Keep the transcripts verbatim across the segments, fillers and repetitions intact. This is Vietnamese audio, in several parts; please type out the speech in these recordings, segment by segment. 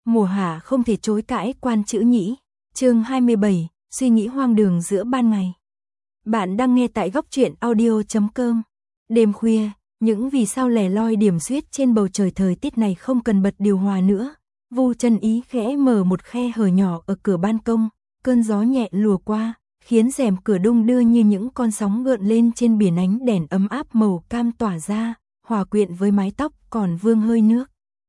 Mùa hạ không thể chối cãi quan chữ nhĩ. Chương hai mươi bảy, suy nghĩ hoang đường giữa ban ngày. Bạn đang nghe tại góc truyện audio chấm com. Đêm khuya, những vì sao lẻ loi điểm xuyết trên bầu trời thời tiết này không cần bật điều hòa nữa. Vu Chân Ý khẽ mở một khe hở nhỏ ở cửa ban công, cơn gió nhẹ lùa qua, khiến rèm cửa đung đưa như những con sóng gợn lên trên biển, ánh đèn ấm áp màu cam tỏa ra, hòa quyện với mái tóc còn vương hơi nước.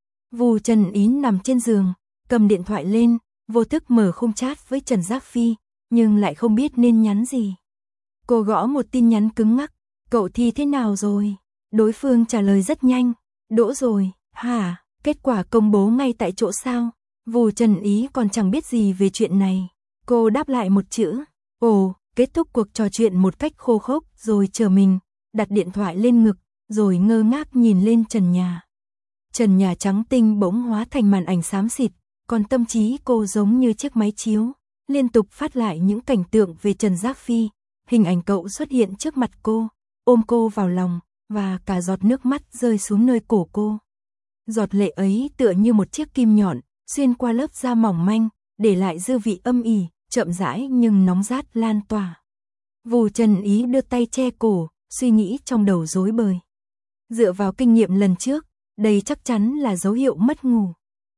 Vu Chân Ý nằm trên giường, cầm điện thoại lên, vô thức mở khung chat với Trần Giác Phi, nhưng lại không biết nên nhắn gì. Cô gõ một tin nhắn cứng ngắc, cậu thi thế nào rồi? Đối phương trả lời rất nhanh, đỗ rồi. Hả? Kết quả công bố ngay tại chỗ sao? Vu Chân Ý còn chẳng biết gì về chuyện này. Cô đáp lại một chữ, ồ, kết thúc cuộc trò chuyện một cách khô khốc rồi chờ mình, đặt điện thoại lên ngực, rồi ngơ ngác nhìn lên trần nhà. Trần nhà trắng tinh bỗng hóa thành màn ảnh xám xịt, còn tâm trí cô giống như chiếc máy chiếu, liên tục phát lại những cảnh tượng về Trần Giác Phi. Hình ảnh cậu xuất hiện trước mặt cô, ôm cô vào lòng, và cả giọt nước mắt rơi xuống nơi cổ cô. Giọt lệ ấy tựa như một chiếc kim nhọn, xuyên qua lớp da mỏng manh, để lại dư vị âm ỉ, chậm rãi nhưng nóng rát lan tỏa. Vu Chân Ý đưa tay che cổ, suy nghĩ trong đầu rối bời. Dựa vào kinh nghiệm lần trước, đây chắc chắn là dấu hiệu mất ngủ.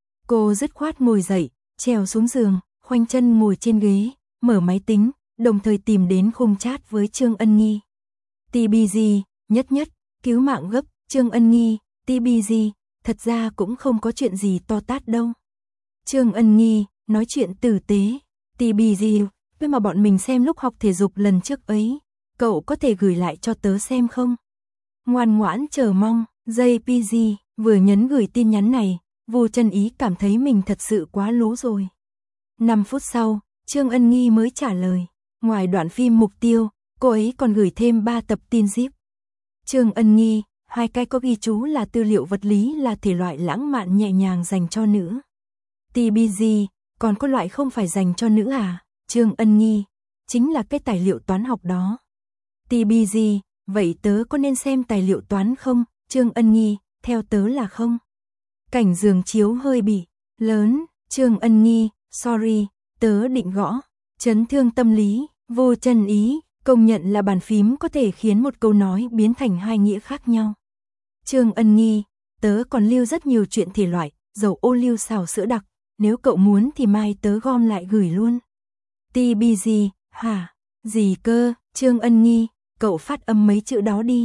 Cô dứt khoát ngồi dậy, trèo xuống giường, khoanh chân ngồi trên ghế, mở máy tính, đồng thời tìm đến khung chat với Trương Ân Nghi. tê bê giê, nhất nhất, cứu mạng gấp, Trương Ân Nghi, tê bê giê, thật ra cũng không có chuyện gì to tát đâu. Trương Ân Nghi, nói chuyện tử tế, tê bê giê, với mà bọn mình xem lúc học thể dục lần trước ấy, cậu có thể gửi lại cho tớ xem không? Ngoan ngoãn chờ mong, jê pê giê, vừa nhấn gửi tin nhắn này, Vu Chân Ý cảm thấy mình thật sự quá lố rồi. năm phút sau, Trương Ân Nghi mới trả lời, ngoài đoạn phim mục tiêu, cô ấy còn gửi thêm ba tập tin zip. Trương Ân Nghi, hai cái có ghi chú là tư liệu vật lý, là thể loại lãng mạn nhẹ nhàng dành cho nữ. tê bê giê, còn có loại không phải dành cho nữ à? Trương Ân Nghi, chính là cái tài liệu toán học đó. tê bê giê, vậy tớ có nên xem tài liệu toán không? Trương Ân Nghi, theo tớ là không. Cảnh giường chiếu hơi bị lớn. Trương Ân Nghi, sorry, tớ định gõ. Chấn thương tâm lý. Vu Chân Ý, công nhận là bàn phím có thể khiến một câu nói biến thành hai nghĩa khác nhau. Trương Ân Nghi, tớ còn lưu rất nhiều chuyện thể loại, dầu ô liu xào sữa đặc, nếu cậu muốn thì mai tớ gom lại gửi luôn. tê bê giê, hả? Gì cơ? Trương Ân Nghi, cậu phát âm mấy chữ đó đi.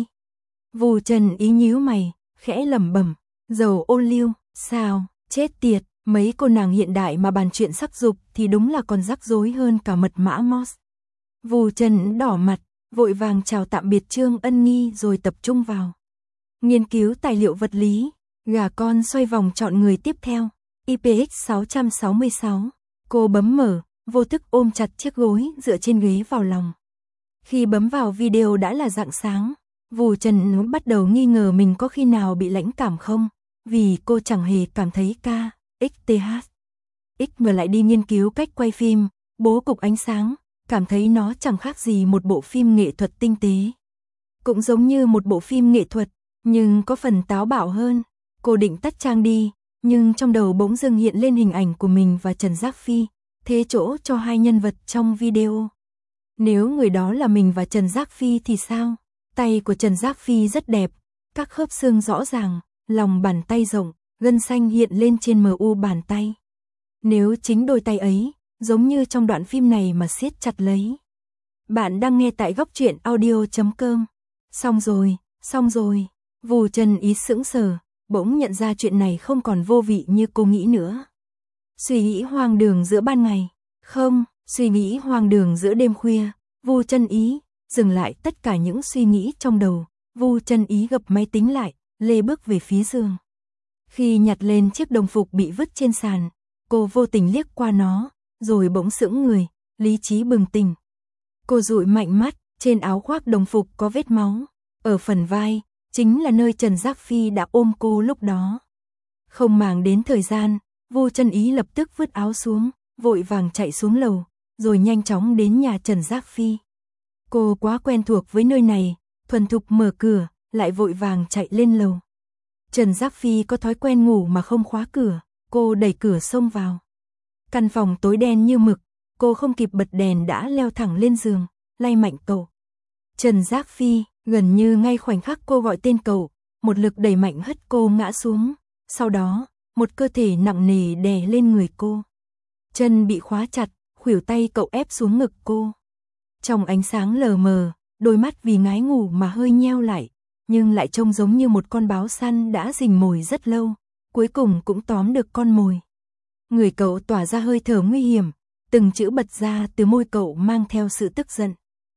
Vu Chân Ý nhíu mày, khẽ lẩm bẩm, dầu ô liu, sao, chết tiệt, mấy cô nàng hiện đại mà bàn chuyện sắc dục thì đúng là còn rắc rối hơn cả mật mã Morse. Vu Chân đỏ mặt, vội vàng chào tạm biệt Trương Ân Nghi rồi tập trung vào nghiên cứu tài liệu vật lý. Gà con xoay vòng chọn người tiếp theo, i pê ích sáu sáu sáu. Cô bấm mở, vô thức ôm chặt chiếc gối dựa trên ghế vào lòng. Khi bấm vào video đã là rạng sáng. Vu Chân bắt đầu nghi ngờ mình có khi nào bị lãnh cảm không, vì cô chẳng hề cảm thấy ca, ích tê hát. X mà lại đi nghiên cứu cách quay phim, bố cục ánh sáng, cảm thấy nó chẳng khác gì một bộ phim nghệ thuật tinh tế. Cũng giống như một bộ phim nghệ thuật, nhưng có phần táo bạo hơn. Cô định tắt trang đi, nhưng trong đầu bỗng dưng hiện lên hình ảnh của mình và Trần Giác Phi, thế chỗ cho hai nhân vật trong video. Nếu người đó là mình và Trần Giác Phi thì sao? Tay của Trần Giác Phi rất đẹp, các khớp xương rõ ràng, lòng bàn tay rộng, gân xanh hiện lên trên mờ u bàn tay. Nếu chính đôi tay ấy, giống như trong đoạn phim này mà siết chặt lấy. Bạn đang nghe tại góc truyện audio chấm com. Xong rồi, xong rồi. Vu Chân Ý sững sờ, bỗng nhận ra chuyện này không còn vô vị như cô nghĩ nữa. Suy nghĩ hoang đường giữa ban ngày, không, suy nghĩ hoang đường giữa đêm khuya. Vu Chân Ý dừng lại tất cả những suy nghĩ trong đầu. Vu Chân Ý gập máy tính lại, lê bước về phía giường. Khi nhặt lên chiếc đồng phục bị vứt trên sàn, cô vô tình liếc qua nó, rồi bỗng sững người, lý trí bừng tỉnh. Cô dụi mạnh mắt, trên áo khoác đồng phục có vết máu, ở phần vai, chính là nơi Trần Giác Phi đã ôm cô lúc đó. Không màng đến thời gian, Vu Chân Ý lập tức vứt áo xuống, vội vàng chạy xuống lầu, rồi nhanh chóng đến nhà Trần Giác Phi. Cô quá quen thuộc với nơi này, thuần thục mở cửa, lại vội vàng chạy lên lầu. Trần Giác Phi có thói quen ngủ mà không khóa cửa, cô đẩy cửa xông vào. Căn phòng tối đen như mực, cô không kịp bật đèn đã leo thẳng lên giường, lay mạnh cậu. Trần Giác Phi, gần như ngay khoảnh khắc cô gọi tên cậu, một lực đẩy mạnh hất cô ngã xuống, sau đó, một cơ thể nặng nề đè lên người cô. Chân bị khóa chặt, khuỷu tay cậu ép xuống ngực cô. Trong ánh sáng lờ mờ, đôi mắt vì ngái ngủ mà hơi nheo lại, nhưng lại trông giống như một con báo săn đã rình mồi rất lâu, cuối cùng cũng tóm được con mồi. Người cậu tỏa ra hơi thở nguy hiểm, từng chữ bật ra từ môi cậu mang theo sự tức giận.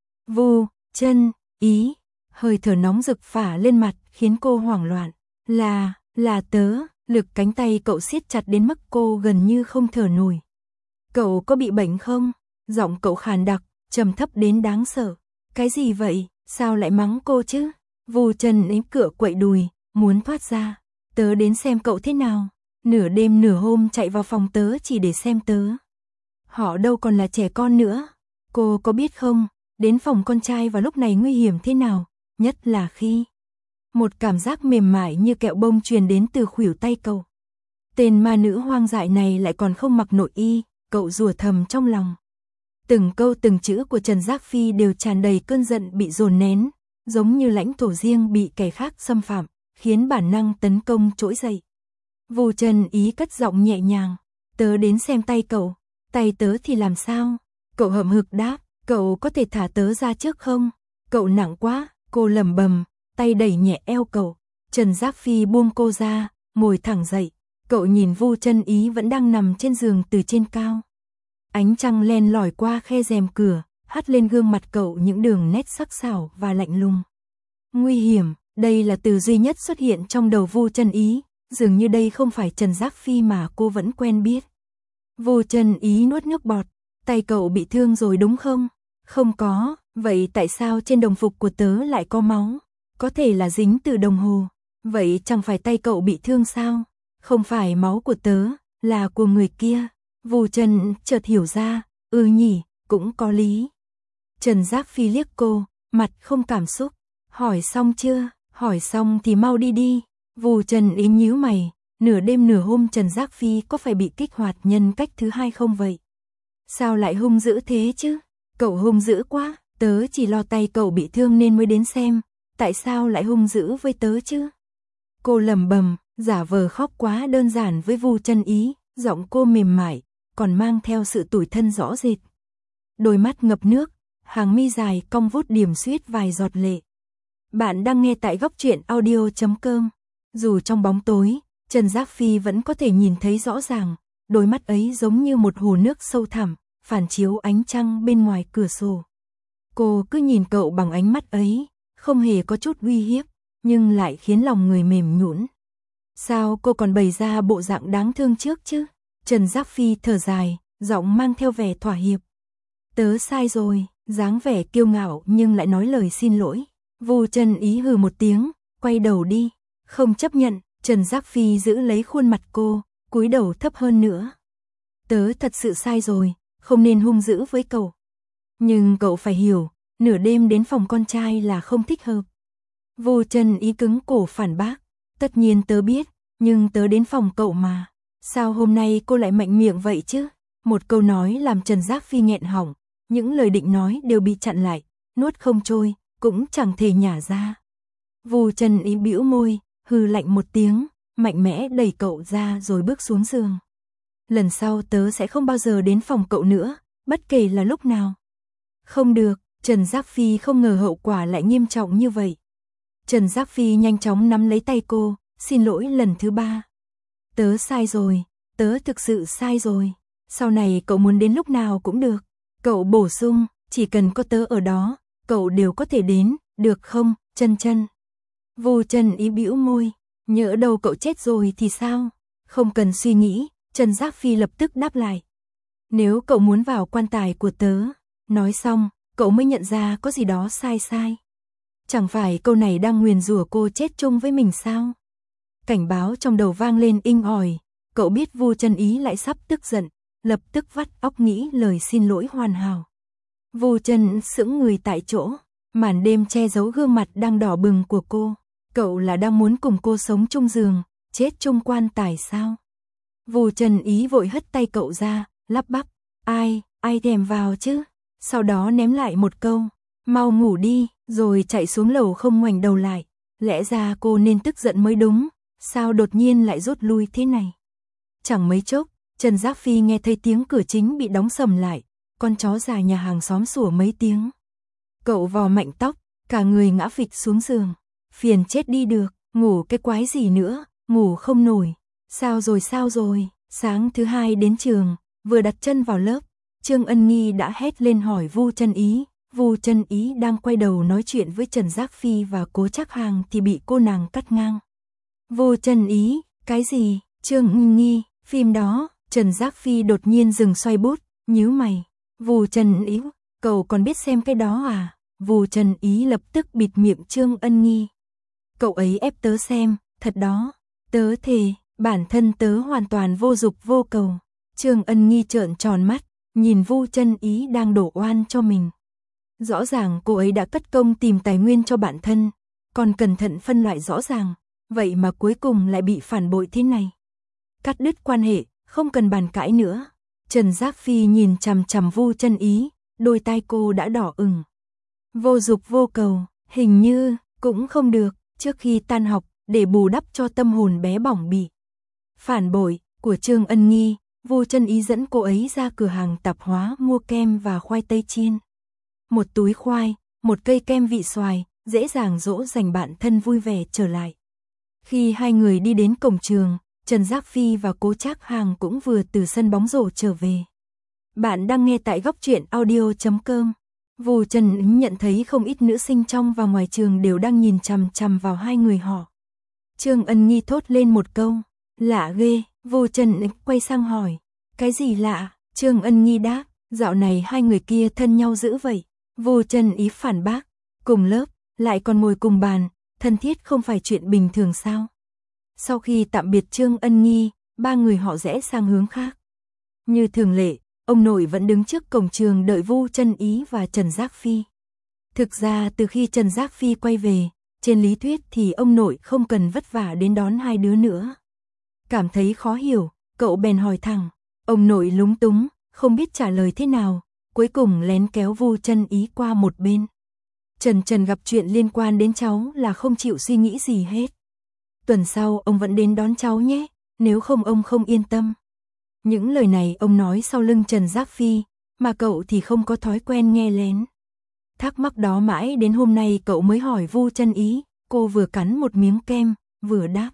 Vu, Chân, Ý, hơi thở nóng rực phả lên mặt khiến cô hoảng loạn. Là, là tớ, lực cánh tay cậu siết chặt đến mức cô gần như không thở nổi. Cậu có bị bệnh không? Giọng cậu khàn đặc, trầm thấp đến đáng sợ. Cái gì vậy, sao lại mắng cô chứ? Vu Chân ếm cửa quậy đùi, muốn thoát ra. Tớ đến xem cậu thế nào. Nửa đêm nửa hôm chạy vào phòng tớ chỉ để xem tớ. Họ đâu còn là trẻ con nữa. Cô có biết không, đến phòng con trai vào lúc này nguy hiểm thế nào, nhất là khi một cảm giác mềm mại như kẹo bông truyền đến từ khuỷu tay cậu. Tên ma nữ hoang dại này lại còn không mặc nội y, cậu rủa thầm trong lòng. Từng câu từng chữ của Trần Giác Phi đều tràn đầy cơn giận bị dồn nén, giống như lãnh thổ riêng bị kẻ khác xâm phạm, khiến bản năng tấn công trỗi dậy. Vu Chân Ý cất giọng nhẹ nhàng, tớ đến xem tay cậu, tay tớ thì làm sao? Cậu hậm hực đáp, cậu có thể thả tớ ra trước không? Cậu nặng quá, cô lẩm bẩm, tay đẩy nhẹ eo cậu. Trần Giác Phi buông cô ra, ngồi thẳng dậy. Cậu nhìn Vu Chân Ý vẫn đang nằm trên giường từ trên cao. Ánh trăng len lỏi qua khe rèm cửa, hắt lên gương mặt cậu những đường nét sắc sảo và lạnh lùng. Nguy hiểm, đây là từ duy nhất xuất hiện trong đầu Vu Chân Ý, dường như đây không phải Trần Giác Phi mà cô vẫn quen biết. Vu Chân Ý nuốt nước bọt, tay cậu bị thương rồi đúng không? Không có, vậy tại sao trên đồng phục của tớ lại có máu? Có thể là dính từ đồng hồ. Vậy chẳng phải tay cậu bị thương sao? Không phải máu của tớ, là của người kia. Vu Chân chợt hiểu ra, ừ nhỉ, cũng có lý. Trần Giác Phi liếc cô, mặt không cảm xúc. Hỏi xong chưa? Hỏi xong thì mau đi đi. Vu Chân Ý nhíu mày, nửa đêm nửa hôm Trần Giác Phi có phải bị kích hoạt nhân cách thứ hai không vậy? Sao lại hung dữ thế chứ? Cậu hung dữ quá, tớ chỉ lo tay cậu bị thương nên mới đến xem, tại sao lại hung dữ với tớ chứ? Cô lẩm bẩm, giả vờ khóc quá đơn giản với Vu Chân Ý, giọng cô mềm mại, còn mang theo sự tủi thân rõ rệt. Đôi mắt ngập nước, hàng mi dài cong vút điểm suýt vài giọt lệ. Bạn đang nghe tại góc truyện audio chấm com. Dù trong bóng tối, Trần Giác Phi vẫn có thể nhìn thấy rõ ràng, đôi mắt ấy giống như một hồ nước sâu thẳm, phản chiếu ánh trăng bên ngoài cửa sổ. Cô cứ nhìn cậu bằng ánh mắt ấy, không hề có chút uy hiếp, nhưng lại khiến lòng người mềm nhũn. Sao cô còn bày ra bộ dạng đáng thương trước chứ? Trần Giác Phi thở dài, giọng mang theo vẻ thỏa hiệp. Tớ sai rồi, dáng vẻ kiêu ngạo nhưng lại nói lời xin lỗi. Vu Chân Ý hừ một tiếng, quay đầu đi. Không chấp nhận, Trần Giác Phi giữ lấy khuôn mặt cô, cúi đầu thấp hơn nữa. Tớ thật sự sai rồi, không nên hung dữ với cậu. Nhưng cậu phải hiểu, nửa đêm đến phòng con trai là không thích hợp. Vu Chân Ý cứng cổ phản bác. Tất nhiên tớ biết, nhưng tớ đến phòng cậu mà. Sao hôm nay cô lại mạnh miệng vậy chứ? Một câu nói làm Trần Giác Phi nghẹn họng, những lời định nói đều bị chặn lại, nuốt không trôi, cũng chẳng thể nhả ra. Vu Chân Ý bĩu môi, hừ lạnh một tiếng, mạnh mẽ đẩy cậu ra rồi bước xuống giường. Lần sau tớ sẽ không bao giờ đến phòng cậu nữa, bất kể là lúc nào. Không được, Trần Giác Phi không ngờ hậu quả lại nghiêm trọng như vậy. Trần Giác Phi nhanh chóng nắm lấy tay cô, xin lỗi lần thứ ba. Tớ sai rồi, tớ thực sự sai rồi. Sau này cậu muốn đến lúc nào cũng được. Cậu bổ sung, chỉ cần có tớ ở đó, cậu đều có thể đến, được không, Chân Chân? Vu Chân Ý bĩu môi, nhỡ đâu cậu chết rồi thì sao? Không cần suy nghĩ, Trần Giác Phi lập tức đáp lại. Nếu cậu muốn vào quan tài của tớ, nói xong, cậu mới nhận ra có gì đó sai sai. Chẳng phải câu này đang nguyền rủa cô chết chung với mình sao? Cảnh báo trong đầu vang lên inh ỏi, cậu biết Vu Chân Ý lại sắp tức giận, lập tức vắt óc nghĩ lời xin lỗi hoàn hảo. Vu Chân sững người tại chỗ, màn đêm che giấu gương mặt đang đỏ bừng của cô. Cậu là đang muốn cùng cô sống chung giường, chết chung quan tài sao? Vu Trần Ý vội hất tay cậu ra, lắp bắp, ai, ai thèm vào chứ, sau đó ném lại một câu, mau ngủ đi, rồi chạy xuống lầu không ngoảnh đầu lại, lẽ ra cô nên tức giận mới đúng, sao đột nhiên lại rút lui thế này. Chẳng mấy chốc, Trần Giác Phi nghe thấy tiếng cửa chính bị đóng sầm lại, con chó già nhà hàng xóm sủa mấy tiếng. Cậu vò mạnh tóc, cả người ngã phịch xuống giường, phiền chết đi được, ngủ cái quái gì nữa, ngủ không nổi. Sao rồi sao rồi, sáng thứ hai đến trường, vừa đặt chân vào lớp, Trương Ân Nghi đã hét lên hỏi Vu Trân Ý. Vu Trân Ý đang quay đầu nói chuyện với Trần Giác Phi và Cố Trác Hàng thì bị cô nàng cắt ngang. Vu Trân Ý, cái gì? Trương Ân Nghi, phim đó. Trần Giác Phi đột nhiên dừng xoay bút, nhíu mày. Vu Trân Ý, cậu còn biết xem cái đó à? Vu Trân Ý lập tức bịt miệng Trương Ân Nghi. Cậu ấy ép tớ xem, thật đó. Tớ thề, bản thân tớ hoàn toàn vô dục vô cầu. Trương Ân Nghi trợn tròn mắt, nhìn Vu Trân Ý đang đổ oan cho mình. Rõ ràng cô ấy đã cất công tìm tài nguyên cho bản thân, còn cẩn thận phân loại rõ ràng, vậy mà cuối cùng lại bị phản bội thế này. Cắt đứt quan hệ, không cần bàn cãi nữa. Trần Giác Phi nhìn chằm chằm Vu Trân Ý, đôi tai cô đã đỏ ửng. Vô dục vô cầu, hình như cũng không được, trước khi tan học, để bù đắp cho tâm hồn bé bỏng bị phản bội của Trương Ân Nghi, Vu Trân Ý dẫn cô ấy ra cửa hàng tạp hóa mua kem và khoai tây chiên. Một túi khoai, một cây kem vị xoài, dễ dàng dỗ dành bạn thân vui vẻ trở lại. Khi hai người đi đến cổng trường, Trần Giác Phi và Cố Trác Hàng cũng vừa từ sân bóng rổ trở về. Bạn đang nghe tại góc truyện audio chấm com. Vu Trân Ý nhận thấy không ít nữ sinh trong và ngoài trường đều đang nhìn chằm chằm vào hai người họ. Trương Ân Nghi thốt lên một câu, lạ ghê. Vu Trân Ý quay sang hỏi, cái gì lạ? Trương Ân Nghi đáp, dạo này hai người kia thân nhau dữ vậy. Vu Trân Ý phản bác, cùng lớp, lại còn ngồi cùng bàn, thân thiết không phải chuyện bình thường sao? Sau khi tạm biệt Trương Ân Nghi, ba người họ rẽ sang hướng khác. Như thường lệ, ông nội vẫn đứng trước cổng trường đợi Vu Trân Ý và Trần Giác Phi. Thực ra từ khi Trần Giác Phi quay về, trên lý thuyết thì ông nội không cần vất vả đến đón hai đứa nữa. Cảm thấy khó hiểu, cậu bèn hỏi thẳng, ông nội lúng túng, không biết trả lời thế nào, cuối cùng lén kéo Vu Trân Ý qua một bên. Trần Trần gặp chuyện liên quan đến cháu là không chịu suy nghĩ gì hết. Tuần sau ông vẫn đến đón cháu nhé, nếu không ông không yên tâm. Những lời này ông nói sau lưng Trần Giác Phi, mà cậu thì không có thói quen nghe lén. Thắc mắc đó mãi đến hôm nay cậu mới hỏi Vu Trân Ý, cô vừa cắn một miếng kem, vừa đáp.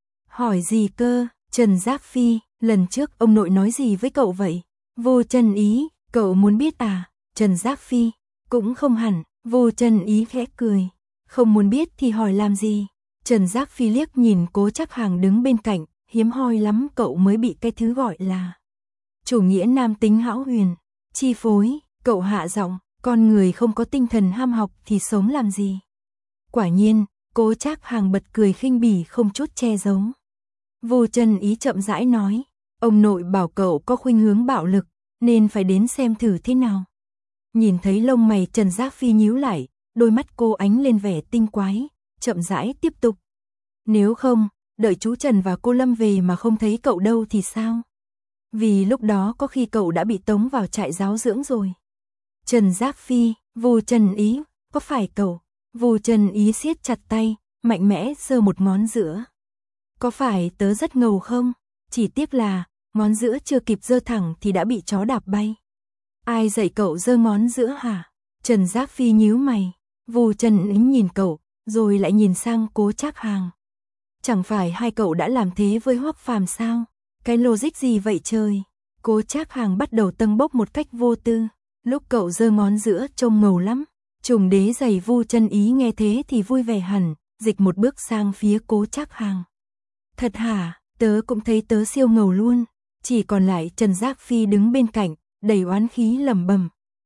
Hỏi gì cơ, Trần Giác Phi, lần trước ông nội nói gì với cậu vậy? Vu Trân Ý, cậu muốn biết à? Trần Giác Phi, cũng không hẳn. Vu Trân Ý khẽ cười, không muốn biết thì hỏi làm gì? Trần Giác Phi liếc nhìn Cố Trác Hàng đứng bên cạnh, hiếm hoi lắm cậu mới bị cái thứ gọi là chủ nghĩa nam tính hão huyền chi phối. Cậu hạ giọng, con người không có tinh thần ham học thì sống làm gì? Quả nhiên, Cố Trác Hàng bật cười khinh bỉ không chút che giấu. Vu Trân Ý chậm rãi nói, ông nội bảo cậu có khuynh hướng bạo lực, nên phải đến xem thử thế nào. Nhìn thấy lông mày Trần Giác Phi nhíu lại, đôi mắt cô ánh lên vẻ tinh quái, chậm rãi tiếp tục. Nếu không, đợi chú Trần và cô Lâm về mà không thấy cậu đâu thì sao? Vì lúc đó có khi cậu đã bị tống vào trại giáo dưỡng rồi. Trần Giác Phi, Vu Trân Ý, có phải cậu? Vu Trân Ý siết chặt tay, mạnh mẽ giơ một ngón giữa. Có phải tớ rất ngầu không? Chỉ tiếc là, ngón giữa chưa kịp giơ thẳng thì đã bị chó đạp bay. Ai dạy cậu giơ ngón giữa hả? Trần Giác Phi nhíu mày. Vu Trân Ý nhìn cậu, rồi lại nhìn sang Cố Trác Hàng. Chẳng phải hai cậu đã làm thế với Hoắc Phàm sao? Cái logic gì vậy trời? Cố Trác Hàng bắt đầu tâng bốc một cách vô tư. Lúc cậu giơ ngón giữa trông ngầu lắm. Trùng đế giày Vu Trân Ý nghe thế thì vui vẻ hẳn, dịch một bước sang phía Cố Trác Hàng. Thật hả? Tớ cũng thấy tớ siêu ngầu luôn. Chỉ còn lại Trần Giác Phi đứng bên cạnh, đầy oán khí lẩm bẩm.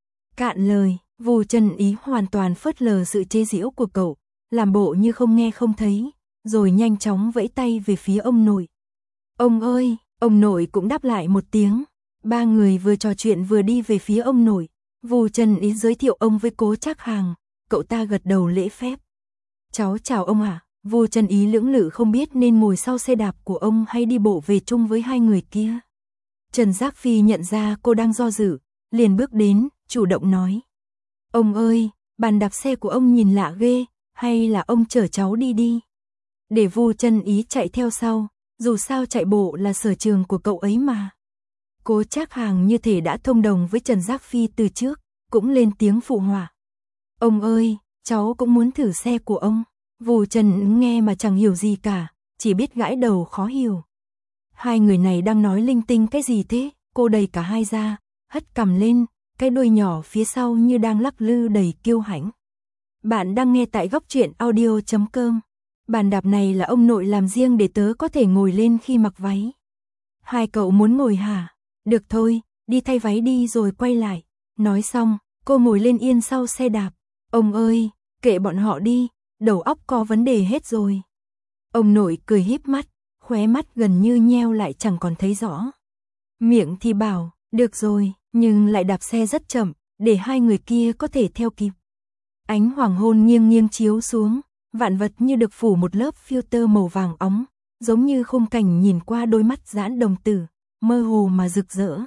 Cạn lời, Vu Trân Ý hoàn toàn phớt lờ sự chế giễu của cậu, làm bộ như không nghe không thấy, rồi nhanh chóng vẫy tay về phía ông nội. Ông ơi, ông nội cũng đáp lại một tiếng. Ba người vừa trò chuyện vừa đi về phía ông nội. Vu Trân Ý giới thiệu ông với Cố Trác Hàng, cậu ta gật đầu lễ phép. Cháu chào ông ạ. Vu Trần Ý lưỡng lự không biết nên ngồi sau xe đạp của ông hay đi bộ về chung với hai người kia. Trần Giác Phi nhận ra cô đang do dự, liền bước đến, chủ động nói. Ông ơi, bàn đạp xe của ông nhìn lạ ghê, hay là ông chở cháu đi đi. Để Vu Trần Ý chạy theo sau, dù sao chạy bộ là sở trường của cậu ấy mà. Cố Trác Hàng như thể đã thông đồng với Trần Giác Phi từ trước, cũng lên tiếng phụ họa. Ông ơi, cháu cũng muốn thử xe của ông. Vu Trần nghe mà chẳng hiểu gì cả, chỉ biết gãi đầu khó hiểu. Hai người này đang nói linh tinh cái gì thế? Cô đẩy cả hai ra, hất cằm lên, cái đuôi nhỏ phía sau như đang lắc lư đầy kiêu hãnh. Bạn đang nghe tại góc truyện audio chấm com. Bàn đạp này là ông nội làm riêng để tớ có thể ngồi lên khi mặc váy. Hai cậu muốn ngồi hả? Được thôi, đi thay váy đi rồi quay lại. Nói xong, cô ngồi lên yên sau xe đạp. Ông ơi, kệ bọn họ đi, đầu óc có vấn đề hết rồi. Ông nội cười híp mắt, khóe mắt gần như nheo lại chẳng còn thấy rõ. Miệng thì bảo, được rồi, nhưng lại đạp xe rất chậm, để hai người kia có thể theo kịp. Ánh hoàng hôn nghiêng nghiêng chiếu xuống, vạn vật như được phủ một lớp filter màu vàng óng, giống như khung cảnh nhìn qua đôi mắt giãn đồng tử, mơ hồ mà rực rỡ.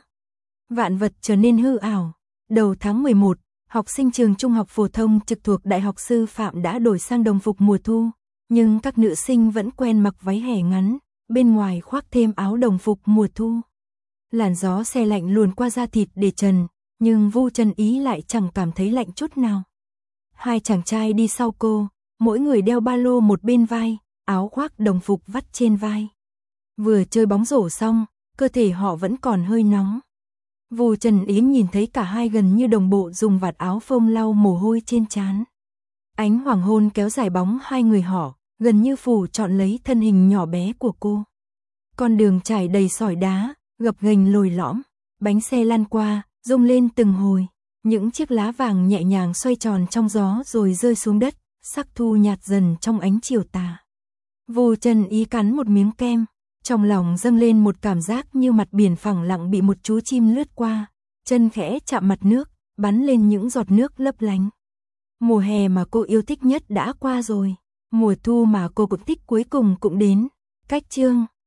Vạn vật trở nên hư ảo. Đầu tháng mười một, học sinh trường trung học phổ thông trực thuộc Đại học Sư phạm đã đổi sang đồng phục mùa thu, nhưng các nữ sinh vẫn quen mặc váy hè ngắn, bên ngoài khoác thêm áo đồng phục mùa thu. Làn gió se lạnh luồn qua da thịt để trần, nhưng Vu Trần Ý lại chẳng cảm thấy lạnh chút nào. Hai chàng trai đi sau cô, mỗi người đeo ba lô một bên vai, áo khoác đồng phục vắt trên vai. Vừa chơi bóng rổ xong, cơ thể họ vẫn còn hơi nóng. Vu Trần Ý nhìn thấy cả hai gần như đồng bộ dùng vạt áo phông lau mồ hôi trên trán. Ánh hoàng hôn kéo dài bóng hai người họ, gần như phủ trọn lấy thân hình nhỏ bé của cô. Con đường trải đầy sỏi đá, gập ghềnh lồi lõm, bánh xe lăn qua, rung lên từng hồi. Những chiếc lá vàng nhẹ nhàng xoay tròn trong gió rồi rơi xuống đất, sắc thu nhạt dần trong ánh chiều tà. Vu Trần Ý cắn một miếng kem, trong lòng dâng lên một cảm giác như mặt biển phẳng lặng bị một chú chim lướt qua, chân khẽ chạm mặt nước, bắn lên những giọt nước lấp lánh. Mùa hè mà cô yêu thích nhất đã qua rồi, mùa thu mà cô cũng thích cuối cùng cũng đến. Cách chương